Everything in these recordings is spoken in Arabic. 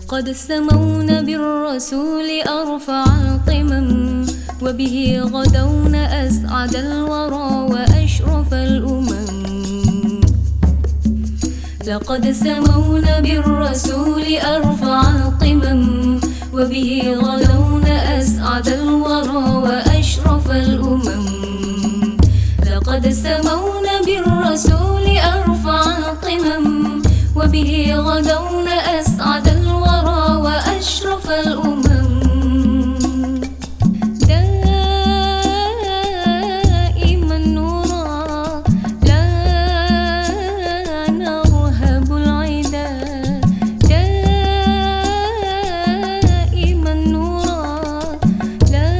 لقد سمونا بالرسول أرفع القمم، وبه غدونا أسعد الورى وأشرف الأمم. لقد سمونا بالرسول أرفع القمم، وبه غدونا أسعد الورى وأشرف الأمم. لقد سمونا بالرسول أرفع القمم، وبه غدونا أسعد الورى وأشرف الأمم. دائما نرى لا نرهب العدا، دائما نرى لا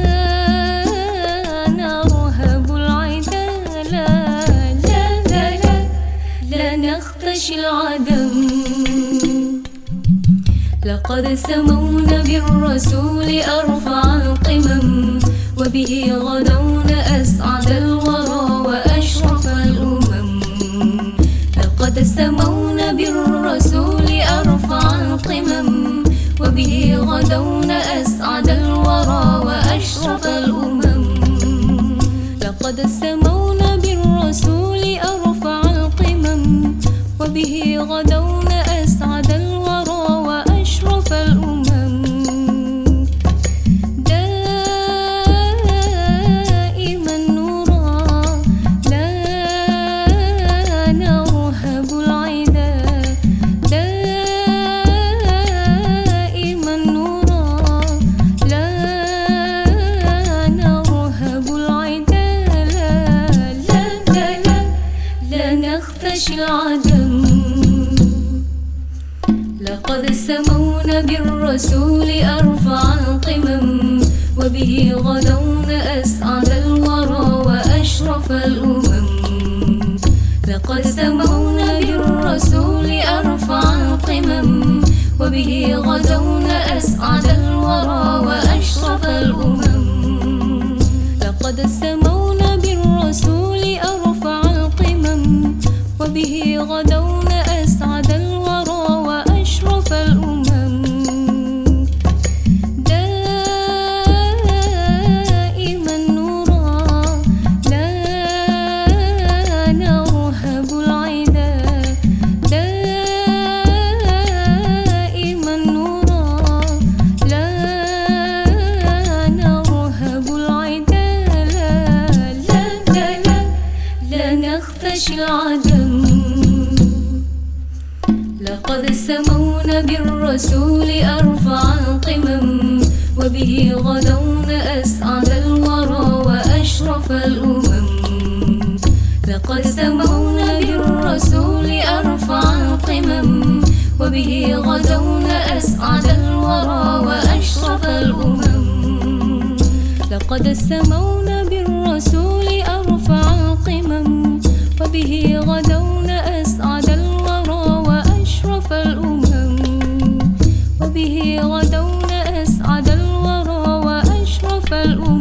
نرهب العدا، لا نخشى العدم. لقد سمونا بالرسول أرفع القمم، وبه غدونا أسعد الورى وأشرف الأمم. لقد سمونا بالرسول أرفع القمم، وبه غدونا أسعد الورى وأشرف الأمم. لقد سمونا بالرسول أرفع القمم، وبه غدونا أسعد الورى وأشرف الأمم. دائما نرى لا نرهب العدا، دائما نرى لا نرهب العدا، لا نخشى العدم. لقد سمونا بالرسول أرفع القمم، وبه غدونا أسعد الورى وأشرف الأمم. لقد سمونا بالرسول أرفع القمم، وبه غدونا أسعد الورى وأشرف الأمم. لقد سمونا بالرسول أرفع القمم، وبه غدونا أسعد الورى وأشرف الأمم. دائما نرى لا نرهب العدا، دائما نرى لا نرهب العدا، لا نخشى العدم. لقد سمونا بالرسول أرفع القمم، وبه غدونا أسعد الورى وأشرف الأمم. لقد سمونا بالرسول أرفع القمم، وبه غدونا أسعد الورى وأشرف الأمم. لقد سمونا بالرسول أرفع القمم، وبه غدونا أسعد الورى وأشرف الأمم. وبه غدونا أسعد الورى وأشرف الأمم.